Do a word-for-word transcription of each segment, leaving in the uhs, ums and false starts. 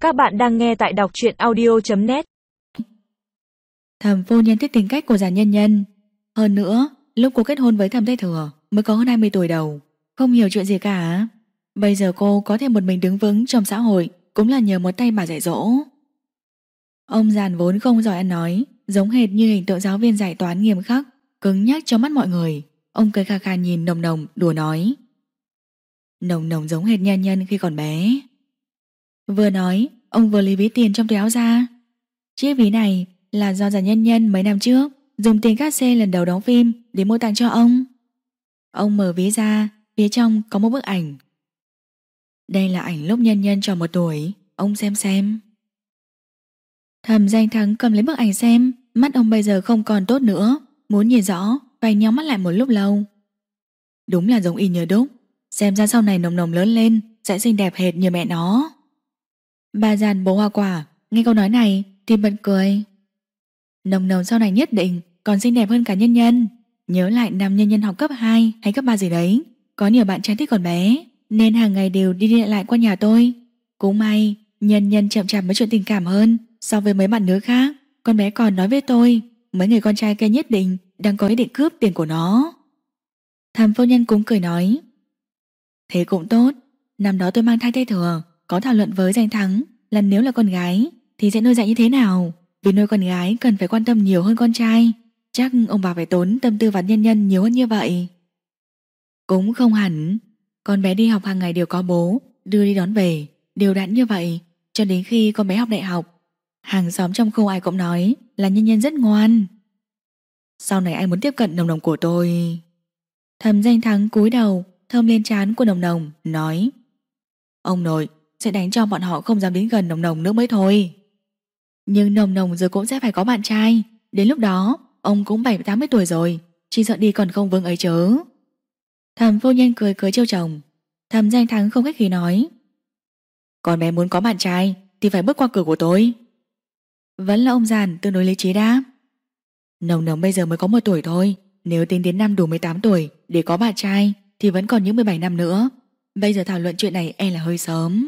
Các bạn đang nghe tại đọc truyện audio chấm net. Thẩm phu nhân thích tính cách của Giản Nhân Nhân. Hơn nữa, lúc cô kết hôn với Thẩm Tây Thừa mới có hơn hai mươi tuổi đầu, không hiểu chuyện gì cả. Bây giờ cô có thể một mình đứng vững trong xã hội cũng là nhờ một tay bà dạy dỗ. Ông Giản vốn không giỏi ăn nói, giống hệt như hình tượng giáo viên dạy toán nghiêm khắc, cứng nhắc trong mắt mọi người. Ông cười khà khà nhìn Nồng Nồng đùa nói: Nồng Nồng giống hệt Nhân Nhân khi còn bé. Vừa nói, ông vừa lấy ví tiền trong túi áo ra. Chiếc ví này là do Giản Nhân Nhân mấy năm trước dùng tiền cát xê lần đầu đóng phim để mua tặng cho ông. Ông mở ví ra, phía trong có một bức ảnh. Đây là ảnh lúc Nhân Nhân tròn một tuổi, ông xem xem. Thẩm Danh Thắng cầm lấy bức ảnh xem, mắt ông bây giờ không còn tốt nữa, muốn nhìn rõ phải nhắm mắt lại một lúc lâu. Đúng là giống y như đúc, xem ra sau này Nồng Nồng lớn lên sẽ xinh đẹp hệt như mẹ nó. Bà Giản bố hoa quả nghe câu nói này thì bật cười. Nồng Nồng sau này nhất định còn xinh đẹp hơn cả Nhân Nhân. Nhớ lại năm Nhân Nhân học cấp hai hay cấp ba gì đấy, có nhiều bạn trai thích còn bé, nên hàng ngày đều đi đi lại lại qua nhà tôi. Cũng may Nhân Nhân chậm chạp với chuyện tình cảm hơn so với mấy bạn nữ khác. Con bé còn nói với tôi mấy người con trai kia nhất định đang có ý định cướp tiền của nó. Thẩm phu nhân cũng cười nói: Thế cũng tốt. Năm đó tôi mang thai Tây Thừa, có thảo luận với Danh Thắng là nếu là con gái thì sẽ nuôi dạy như thế nào. Vì nuôi con gái cần phải quan tâm nhiều hơn con trai, chắc ông bà phải tốn tâm tư vào Nhân Nhân nhiều hơn như vậy. Cũng không hẳn. Con bé đi học hàng ngày đều có bố đưa đi đón về, đều đặn như vậy cho đến khi con bé học đại học. Hàng xóm trong khu ai cũng nói là Nhân Nhân rất ngoan. Sau này anh muốn tiếp cận Nồng Nồng của tôi. Thẩm Danh Thắng cúi đầu thơm lên trán của Nồng Nồng, nói: Ông nội sẽ đánh cho bọn họ không dám đến gần Nồng Nồng nữa mới thôi. Nhưng Nồng Nồng giờ cũng sẽ phải có bạn trai, đến lúc đó ông cũng bảy tám mươi tuổi rồi, chỉ sợ đi còn không vững ấy chớ. Thẩm phu nhân cười cười trêu chồng. Thẩm Danh Thắng không khách khí nói: Con bé muốn có bạn trai thì phải bước qua cửa của tôi. Vẫn là ông Giản tương đối lý trí đáp: Nồng Nồng bây giờ mới có một tuổi thôi, nếu tính đến năm đủ mười tám tuổi để có bạn trai thì vẫn còn những mười bảy năm nữa. Bây giờ thảo luận chuyện này e là hơi sớm.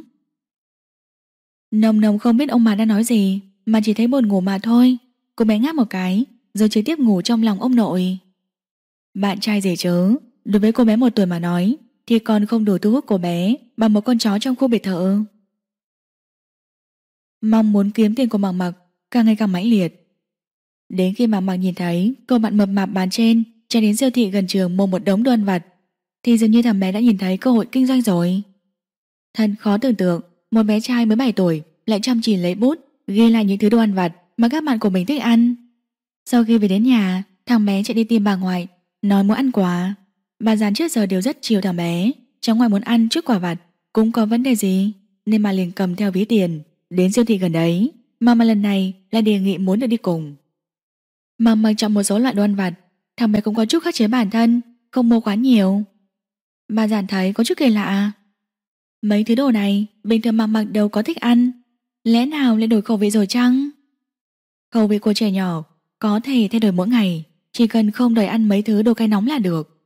Nồng Nồng không biết ông bà đã nói gì, mà chỉ thấy buồn ngủ mà thôi. Cô bé ngáp một cái rồi trực tiếp ngủ trong lòng ông nội. Bạn trai gì chớ, đối với cô bé một tuổi mà nói thì còn không đủ thu hút cô bé bằng một con chó trong khu biệt thự. Mong muốn kiếm tiền của Mạc Mặc càng ngày càng mãnh liệt. Đến khi Mạc Mặc nhìn thấy cô bạn mập mạp bàn trên chạy đến siêu thị gần trường mua một đống đồ ăn vặt thì dường như thằng bé đã nhìn thấy cơ hội kinh doanh rồi. Thật khó tưởng tượng một bé trai mới bảy tuổi lại chăm chỉ lấy bút ghi lại những thứ đồ ăn vặt mà các bạn của mình thích ăn. Sau khi về đến nhà, thằng bé chạy đi tìm bà ngoại, nói muốn ăn quà. Bà Giản trước giờ đều rất chiều thằng bé, cháu ngoại muốn ăn chút quà vặt cũng có vấn đề gì, nên bà liền cầm theo ví tiền đến siêu thị gần đấy, mà mà lần này là đề nghị muốn được đi cùng. Mà mặc chọn một số loại đồ ăn vặt, thằng bé cũng có chút khắc chế bản thân, không mua quá nhiều. Bà Giản thấy có chút kỳ lạ. Mấy thứ đồ này bình thường Mạc Mặc đâu có thích ăn, lẽ nào lại đổi khẩu vị rồi chăng? Khẩu vị của trẻ nhỏ có thể thay đổi mỗi ngày, chỉ cần không đòi ăn mấy thứ đồ cay nóng là được.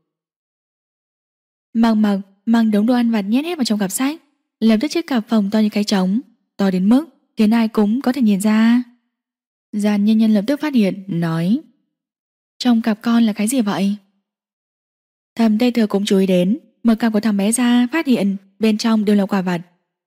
Mạc Mặc mang đống đồ ăn vặt nhét hết vào trong cặp sách, lập tức chiếc cặp phòng to như cái trống, to đến mức khiến ai cũng có thể nhìn ra. Giản Nhân Nhân lập tức phát hiện, nói: Trong cặp con là cái gì vậy? Thẩm Tây Thừa cũng chú ý đến, mở cặp của thằng bé ra, phát hiện bên trong đều là quà vặt.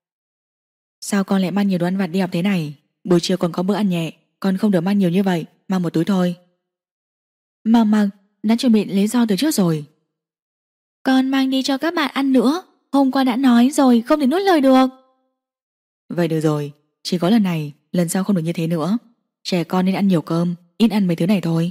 Sao con lại mang nhiều đồ ăn vặt đi học thế này? Buổi chiều còn có bữa ăn nhẹ, con không được mang nhiều như vậy, mang một túi thôi. Mạc Mặc đã chuẩn bị lý do từ trước rồi. Con mang đi cho các bạn ăn nữa, hôm qua đã nói rồi không thể nuốt lời được. Vậy được rồi, chỉ có lần này, lần sau không được như thế nữa. Trẻ con nên ăn nhiều cơm, ít ăn mấy thứ này thôi.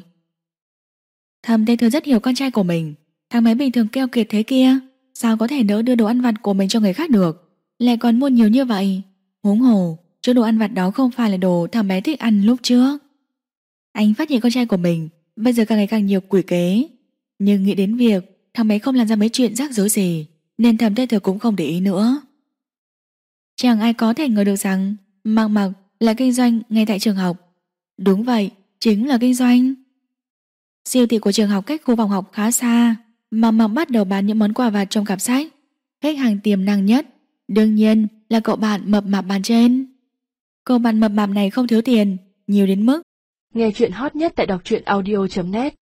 Thẩm Tây Thừa rất hiểu con trai của mình. Thằng bé bình thường keo kiệt thế kia, sao có thể đỡ đưa đồ ăn vặt của mình cho người khác được, lại còn mua nhiều như vậy. Huống hồ chỗ đồ ăn vặt đó không phải là đồ thằng bé thích ăn lúc trước. Anh phát hiện con trai của mình bây giờ càng ngày càng nhiều quỷ kế, nhưng nghĩ đến việc thằng bé không làm ra mấy chuyện rắc rối gì, nên Thẩm Tây Thừa cũng không để ý nữa. Chẳng ai có thể ngờ được rằng Mạc Mặc là kinh doanh ngay tại trường học. Đúng vậy, chính là kinh doanh. Siêu thị của trường học cách khu phòng học khá xa, Mạc Mặc bắt đầu bán những món quà vặt trong cặp sách. Khách hàng tiềm năng nhất đương nhiên là cậu bạn mập mạp bàn trên. Cô bạn mập mạp này không thiếu tiền, nhiều đến mức. Nghe chuyện hot nhất tại đọc truyện audio chấm net.